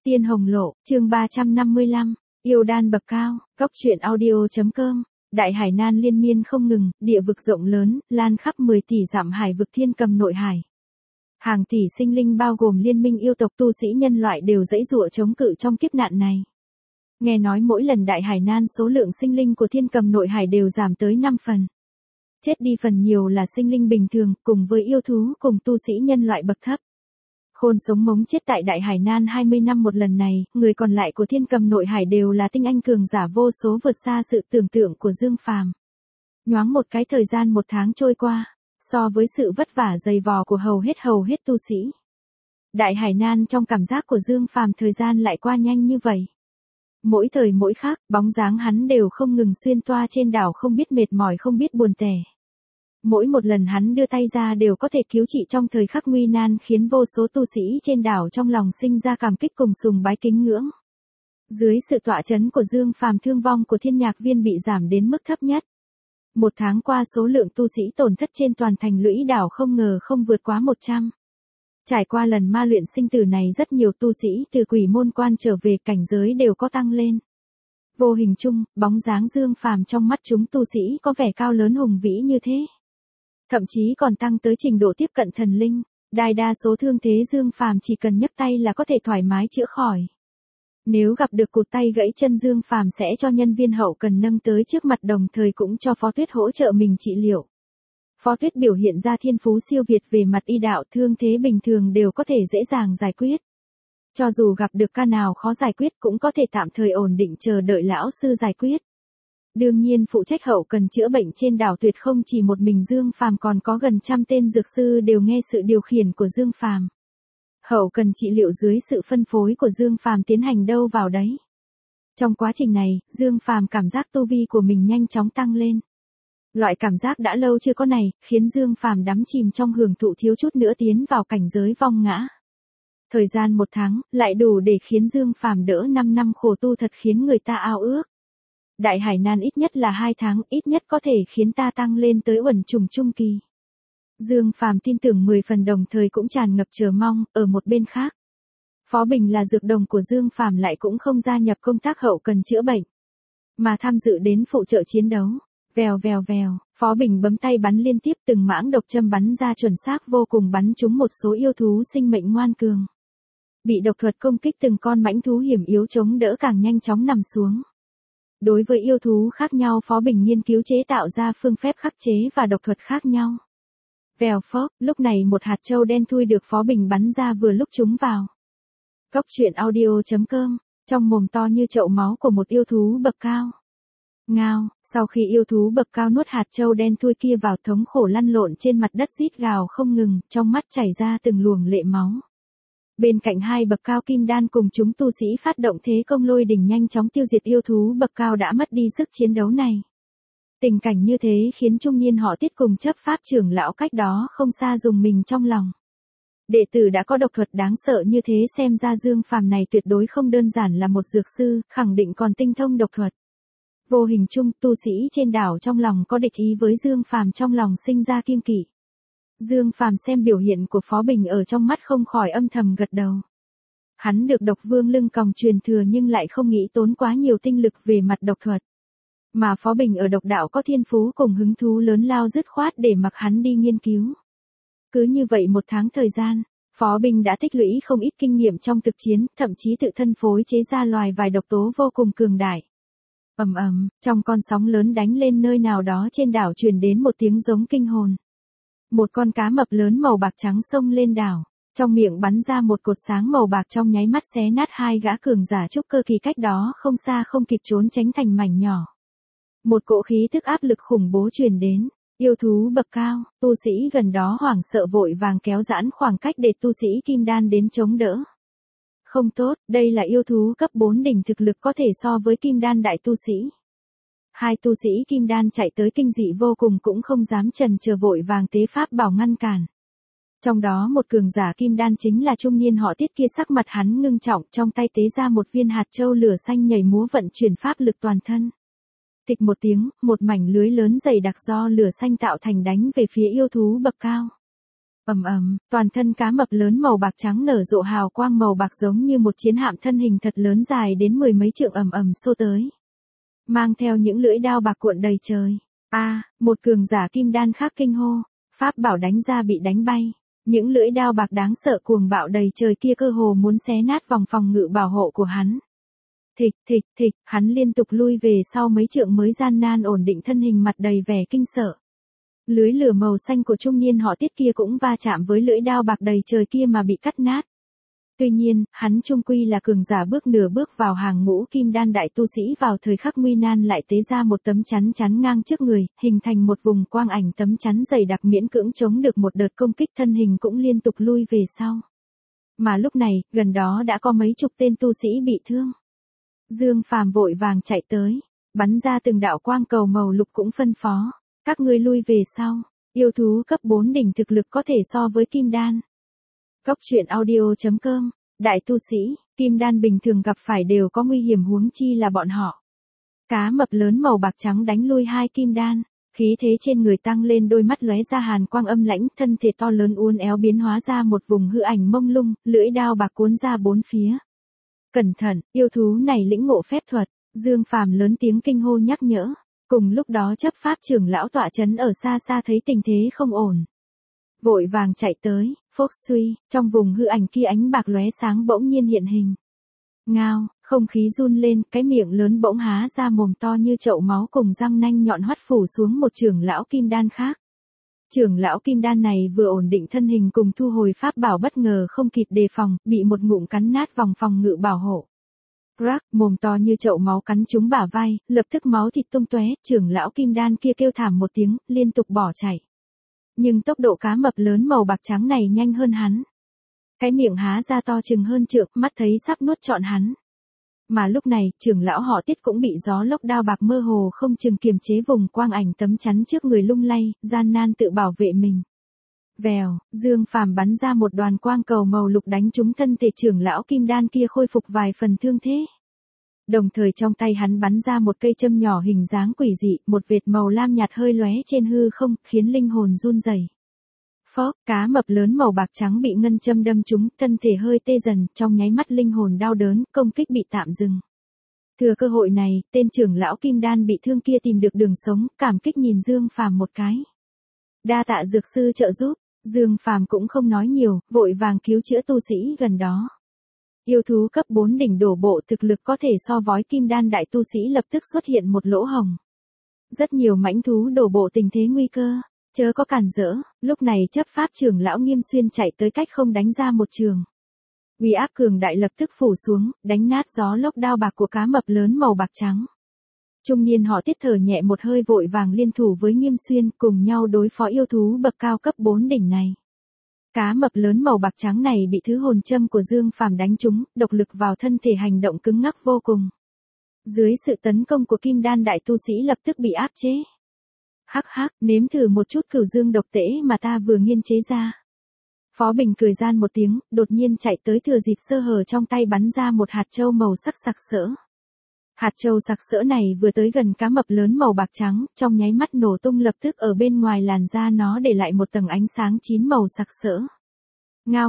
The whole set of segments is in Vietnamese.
Tiên Hồng Lộ, chương 355, yêu đan bậc cao, góc truyện audio.com. Đại hải nan liên miên không ngừng, địa vực rộng lớn, lan khắp 10 tỷ dặm hải vực thiên cầm nội hải. Hàng tỷ sinh linh bao gồm liên minh yêu tộc tu sĩ nhân loại đều giãy giụa chống cự trong kiếp nạn này. Nghe nói mỗi lần đại hải nan số lượng sinh linh của thiên cầm nội hải đều giảm tới 5 phần. Chết đi phần nhiều là sinh linh bình thường, cùng với yêu thú cùng tu sĩ nhân loại bậc thấp. Khôn sống mống chết tại đại hải nan 20 năm một lần này, người còn lại của thiên cầm nội hải đều là tinh anh cường giả vô số vượt xa sự tưởng tượng của Dương Phàm. Nhoáng một cái thời gian 1 tháng trôi qua, so với sự vất vả dày vò của hầu hết tu sĩ. Đại hải nan trong cảm giác của Dương Phàm thời gian lại qua nhanh như vậy. Mỗi thời mỗi khác, bóng dáng hắn đều không ngừng xuyên toa trên đảo không biết mệt mỏi không biết buồn tẻ. Mỗi một lần hắn đưa tay ra đều có thể cứu trị trong thời khắc nguy nan khiến vô số tu sĩ trên đảo trong lòng sinh ra cảm kích cùng sùng bái kính ngưỡng. Dưới sự tọa chấn của Dương Phàm thương vong của thiên nhạc viên bị giảm đến mức thấp nhất. 1 tháng qua số lượng tu sĩ tổn thất trên toàn thành lũy đảo không ngờ không vượt quá 100. Trải qua lần ma luyện sinh tử này rất nhiều tu sĩ từ quỷ môn quan trở về cảnh giới đều có tăng lên. Vô hình chung, bóng dáng Dương Phàm trong mắt chúng tu sĩ có vẻ cao lớn hùng vĩ như thế. Thậm chí còn tăng tới trình độ tiếp cận thần linh, đại đa số thương thế Dương Phàm chỉ cần nhấc tay là có thể thoải mái chữa khỏi. Nếu gặp được cụt tay gãy chân Dương Phàm sẽ cho nhân viên hậu cần nâng tới trước mặt đồng thời cũng cho Phó Tuyết hỗ trợ mình trị liệu. Phó Tuyết biểu hiện ra thiên phú siêu việt về mặt y đạo, thương thế bình thường đều có thể dễ dàng giải quyết. Cho dù gặp được ca nào khó giải quyết cũng có thể tạm thời ổn định chờ đợi lão sư giải quyết. Đương nhiên phụ trách hậu cần chữa bệnh trên đảo tuyệt không chỉ một mình Dương Phàm còn có gần 100 tên dược sư đều nghe sự điều khiển của Dương Phàm. Hậu cần trị liệu dưới sự phân phối của Dương Phàm tiến hành đâu vào đấy. Trong quá trình này, Dương Phàm cảm giác tu vi của mình nhanh chóng tăng lên. Loại cảm giác đã lâu chưa có này, khiến Dương Phàm đắm chìm trong hưởng thụ thiếu chút nữa tiến vào cảnh giới vong ngã. Thời gian 1 tháng, lại đủ để khiến Dương Phàm đỡ 5 năm khổ tu thật khiến người ta ao ước. Đại hải nan ít nhất là 2 tháng, ít nhất có thể khiến ta tăng lên tới uẩn trùng trung kỳ. Dương Phàm tin tưởng 10 phần đồng thời cũng tràn ngập chờ mong, ở một bên khác. Phó Bình là dược đồng của Dương Phàm lại cũng không gia nhập công tác hậu cần chữa bệnh, mà tham dự đến phụ trợ chiến đấu. Vèo vèo vèo, Phó Bình bấm tay bắn liên tiếp từng mãng độc châm bắn ra chuẩn xác vô cùng bắn trúng một số yêu thú sinh mệnh ngoan cường. Bị độc thuật công kích từng con mãnh thú hiểm yếu chống đỡ càng nhanh chóng nằm xuống. Đối với yêu thú khác nhau Phó Bình nghiên cứu chế tạo ra phương phép khắc chế và độc thuật khác nhau. Vèo phốc, lúc này một hạt châu đen thui được Phó Bình bắn ra vừa lúc trúng vào. Góc truyện audio.com, trong mồm to như chậu máu của một yêu thú bậc cao. Ngao, sau khi yêu thú bậc cao nuốt hạt châu đen thui kia vào thống khổ lăn lộn trên mặt đất rít gào không ngừng, trong mắt chảy ra từng luồng lệ máu. Bên cạnh hai bậc cao kim đan cùng chúng tu sĩ phát động thế công lôi đỉnh nhanh chóng tiêu diệt yêu thú bậc cao đã mất đi sức chiến đấu này. Tình cảnh như thế khiến trung niên họ Tiết cùng chấp pháp trưởng lão cách đó không xa dùng mình trong lòng. Đệ tử đã có độc thuật đáng sợ như thế xem ra Dương Phàm này tuyệt đối không đơn giản là một dược sư, khẳng định còn tinh thông độc thuật. Vô hình chung tu sĩ trên đảo trong lòng có địch ý với Dương Phàm trong lòng sinh ra kiêng kỵ. Dương Phàm xem biểu hiện của Phó Bình ở trong mắt không khỏi âm thầm gật đầu. Hắn được độc vương lưng còng truyền thừa nhưng lại không nghĩ tốn quá nhiều tinh lực về mặt độc thuật. Mà Phó Bình ở độc đạo có thiên phú cùng hứng thú lớn lao dứt khoát để mặc hắn đi nghiên cứu. Cứ như vậy 1 tháng thời gian, Phó Bình đã tích lũy không ít kinh nghiệm trong thực chiến, thậm chí tự thân phối chế ra loài vài độc tố vô cùng cường đại. Ầm ầm, trong con sóng lớn đánh lên nơi nào đó trên đảo truyền đến một tiếng giống kinh hồn. Một con cá mập lớn màu bạc trắng xông lên đảo, trong miệng bắn ra một cột sáng màu bạc trong nháy mắt xé nát hai gã cường giả trúc cơ kỳ cách đó không xa không kịp trốn tránh thành mảnh nhỏ. Một cỗ khí thức áp lực khủng bố truyền đến, yêu thú bậc cao, tu sĩ gần đó hoảng sợ vội vàng kéo giãn khoảng cách để tu sĩ kim đan đến chống đỡ. Không tốt, đây là yêu thú cấp 4 đỉnh thực lực có thể so với kim đan đại tu sĩ. Hai tu sĩ kim đan chạy tới kinh dị vô cùng cũng không dám chần chờ vội vàng tế pháp bảo ngăn cản. Trong đó một cường giả kim đan chính là trung niên họ Tiết kia sắc mặt hắn ngưng trọng trong tay tế ra một viên hạt châu lửa xanh nhảy múa vận chuyển pháp lực toàn thân. Tịch một tiếng, một mảnh lưới lớn dày đặc do lửa xanh tạo thành đánh về phía yêu thú bậc cao. Toàn thân cá mập lớn màu bạc trắng nở rộ hào quang màu bạc giống như một chiến hạm thân hình thật lớn dài đến 10 mấy trượng xô tới. Mang theo những lưỡi đao bạc cuộn đầy trời. Một cường giả kim đan khác kinh hô, pháp bảo đánh ra bị đánh bay. Những lưỡi đao bạc đáng sợ cuồng bạo đầy trời kia cơ hồ muốn xé nát vòng phòng ngự bảo hộ của hắn. Thịch, hắn liên tục lui về sau mấy trượng mới gian nan ổn định thân hình mặt đầy vẻ kinh sợ. Lưới lửa màu xanh của trung niên họ Tiết kia cũng va chạm với lưỡi đao bạc đầy trời kia mà bị cắt nát. Tuy nhiên, hắn trung quy là cường giả nửa bước vào hàng ngũ kim đan đại tu sĩ vào thời khắc nguy nan lại tế ra một tấm chắn chắn ngang trước người, hình thành một vùng quang ảnh tấm chắn dày đặc miễn cưỡng chống được một đợt công kích thân hình cũng liên tục lui về sau. Mà lúc này, gần đó đã có mấy chục tên tu sĩ bị thương. Dương Phàm vội vàng chạy tới, bắn ra từng đạo quang cầu màu lục cũng phân phó. Các ngươi lui về sau, yêu thú cấp 4 đỉnh thực lực có thể so với kim đan. Cốc truyện audio.com, đại tu sĩ, kim đan bình thường gặp phải đều có nguy hiểm huống chi là bọn họ. Cá mập lớn màu bạc trắng đánh lui 2 kim đan, khí thế trên người tăng lên đôi mắt lóe ra hàn quang âm lãnh, thân thể to lớn uốn éo biến hóa ra một vùng hư ảnh mông lung, lưỡi đao bạc cuốn ra bốn phía. Cẩn thận, yêu thú này lĩnh ngộ phép thuật, Dương Phàm lớn tiếng kinh hô nhắc nhở. Cùng lúc đó chấp pháp trưởng lão tọa trấn ở xa xa thấy tình thế không ổn. Vội vàng chạy tới, phốc suy, trong vùng hư ảnh kia ánh bạc lóe sáng bỗng nhiên hiện hình. Ngao, không khí run lên, cái miệng lớn bỗng há ra mồm to như chậu máu cùng răng nanh nhọn hoắt phủ xuống một trưởng lão kim đan khác. Trưởng lão kim đan này vừa ổn định thân hình cùng thu hồi pháp bảo bất ngờ không kịp đề phòng, bị một ngụm cắn nát vòng phòng ngự bảo hộ. Rắc, mồm to như chậu máu cắn trúng bả vai, lập tức máu thịt tung tóe, trưởng lão kim đan kia kêu thảm một tiếng, liên tục bỏ chạy. Nhưng tốc độ cá mập lớn màu bạc trắng này nhanh hơn hắn. Cái miệng há ra to chừng hơn trượng, mắt thấy sắp nuốt trọn hắn. Mà lúc này, trưởng lão họ Tiết cũng bị gió lốc đao bạc mơ hồ không chừng kiềm chế vùng quang ảnh tấm chắn trước người lung lay, gian nan tự bảo vệ mình. Vèo, Dương Phàm bắn ra một đoàn quang cầu màu lục đánh trúng thân thể trưởng lão kim đan kia khôi phục vài phần thương thế. Đồng thời trong tay hắn bắn ra một cây châm nhỏ hình dáng quỷ dị, một vệt màu lam nhạt hơi lóe trên hư không, khiến linh hồn run rẩy. Phốc, cá mập lớn màu bạc trắng bị ngân châm đâm trúng, thân thể hơi tê dần, trong nháy mắt linh hồn đau đớn, công kích bị tạm dừng. Thừa cơ hội này, tên trưởng lão kim đan bị thương kia tìm được đường sống, cảm kích nhìn Dương Phàm một cái. Đa tạ dược sư trợ giúp. Dương Phàm cũng không nói nhiều, vội vàng cứu chữa tu sĩ gần đó. Yêu thú cấp 4 đỉnh đổ bộ thực lực có thể so với kim đan đại tu sĩ lập tức xuất hiện một lỗ hổng. Rất nhiều mãnh thú đổ bộ tình thế nguy cơ, chớ có cản rỡ, lúc này chấp pháp trưởng lão Nghiêm Xuyên chạy tới cách không đánh ra một trường. Uy áp cường đại lập tức phủ xuống, đánh nát gió lốc đao bạc của cá mập lớn màu bạc trắng. Trung niên họ Tiết thở nhẹ một hơi vội vàng liên thủ với Nghiêm Xuyên cùng nhau đối phó yêu thú bậc cao cấp 4 đỉnh này. Cá mập lớn màu bạc trắng này bị thứ hồn châm của Dương Phàm đánh trúng, độc lực vào thân thể hành động cứng ngắc vô cùng. Dưới sự tấn công của kim đan đại tu sĩ lập tức bị áp chế. Hắc, nếm thử một chút cửu dương độc tễ mà ta vừa nghiên chế ra. Phó Bình cười gian một tiếng, đột nhiên chạy tới thừa dịp sơ hở trong tay bắn ra một hạt châu màu sắc sặc sỡ. Hạt châu sặc sỡ này vừa tới gần cá mập lớn màu bạc trắng, trong nháy mắt nổ tung lập tức ở bên ngoài làn da nó để lại một tầng ánh sáng chín màu sặc sỡ. Ngao,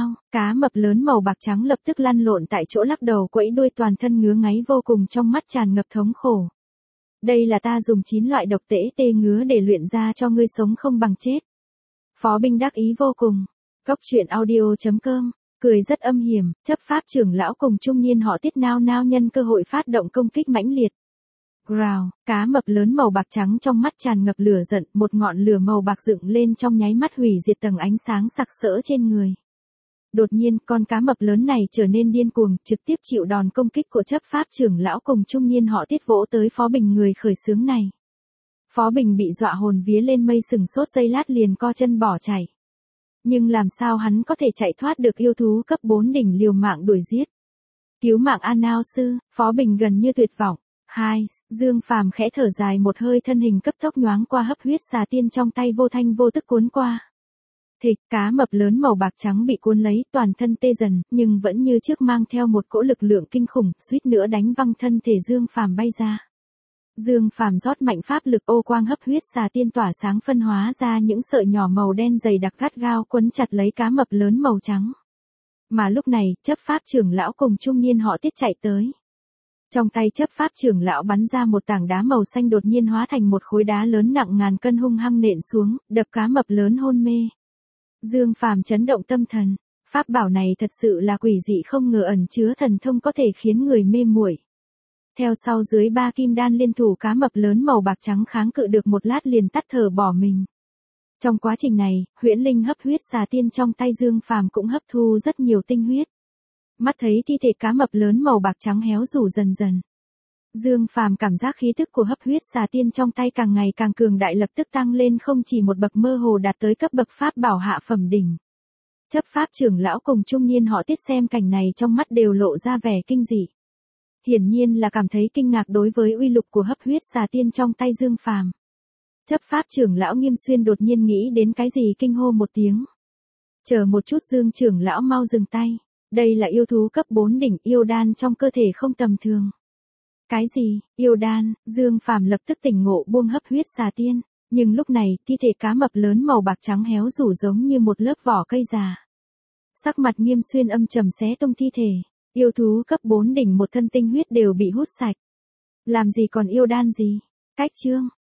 cá mập lớn màu bạc trắng lập tức lăn lộn tại chỗ lắc đầu quẫy đuôi toàn thân ngứa ngáy vô cùng trong mắt tràn ngập thống khổ. Đây là ta dùng 9 loại độc tễ tê ngứa để luyện ra cho ngươi sống không bằng chết. Phó Bình đắc ý vô cùng. Cốc truyện audio.com, cười rất âm hiểm, chấp pháp trưởng lão cùng trung niên họ Tiết nao nhân cơ hội phát động công kích mãnh liệt. Growl, cá mập lớn màu bạc trắng trong mắt tràn ngập lửa giận, một ngọn lửa màu bạc dựng lên trong nháy mắt hủy diệt tầng ánh sáng sặc sỡ trên người. Đột nhiên, con cá mập lớn này trở nên điên cuồng, trực tiếp chịu đòn công kích của chấp pháp trưởng lão cùng trung niên họ Tiết vỗ tới Phó Bình người khởi xướng này. Phó Bình bị dọa hồn vía lên mây sừng sốt giây lát liền co chân bỏ chạy. Nhưng làm sao hắn có thể chạy thoát được yêu thú cấp 4 đỉnh liều mạng đuổi giết. Cứu mạng An Ao sư, Phó Bình gần như tuyệt vọng. Dương Phàm khẽ thở dài một hơi thân hình cấp tốc nhoáng qua hấp huyết xà tiên trong tay vô thanh vô tức cuốn qua. Thịt cá mập lớn màu bạc trắng bị cuốn lấy toàn thân tê dần, nhưng vẫn như trước mang theo một cỗ lực lượng kinh khủng, suýt nữa đánh văng thân thể Dương Phàm bay ra. Dương Phàm rót mạnh pháp lực, ô quang hấp huyết xà tiên tỏa sáng phân hóa ra những sợi nhỏ màu đen dày đặc gắt gao quấn chặt lấy cá mập lớn màu trắng. Mà lúc này, chấp pháp trưởng lão cùng trung niên họ Tiết chạy tới. Trong tay chấp pháp trưởng lão bắn ra một tảng đá màu xanh đột nhiên hóa thành một khối đá lớn nặng ngàn cân hung hăng nện xuống, đập cá mập lớn hôn mê. Dương Phàm chấn động tâm thần, pháp bảo này thật sự là quỷ dị không ngờ ẩn chứa thần thông có thể khiến người mê muội. Theo sau dưới 3 kim đan liên thủ, cá mập lớn màu bạc trắng kháng cự được một lát liền tắt thở bỏ mình. Trong quá trình này, huyễn linh hấp huyết xà tiên trong tay Dương Phàm cũng hấp thu rất nhiều tinh huyết. Mắt thấy thi thể cá mập lớn màu bạc trắng héo rũ dần dần. Dương Phàm cảm giác khí tức của hấp huyết xà tiên trong tay càng ngày càng cường đại, lập tức tăng lên không chỉ một bậc, mơ hồ đạt tới cấp bậc pháp bảo hạ phẩm đỉnh. Chấp pháp trưởng lão cùng trung niên họ Tiết xem cảnh này trong mắt đều lộ ra vẻ kinh dị. Hiển nhiên là cảm thấy kinh ngạc đối với uy lực của hấp huyết xà tiên trong tay Dương Phàm. Chấp pháp trưởng lão Nghiêm Xuyên đột nhiên nghĩ đến cái gì kinh hô một tiếng. Chờ một chút, Dương trưởng lão mau dừng tay. Đây là yêu thú cấp 4 đỉnh, yêu đan trong cơ thể không tầm thường. Cái gì, yêu đan? Dương Phàm lập tức tỉnh ngộ, buông hấp huyết xà tiên. Nhưng lúc này, thi thể cá mập lớn màu bạc trắng héo rũ giống như một lớp vỏ cây già. Sắc mặt Nghiêm Xuyên âm trầm xé tung thi thể. Yêu thú cấp 4 đỉnh một thân tinh huyết đều bị hút sạch. Làm gì còn yêu đan gì? Cách chương.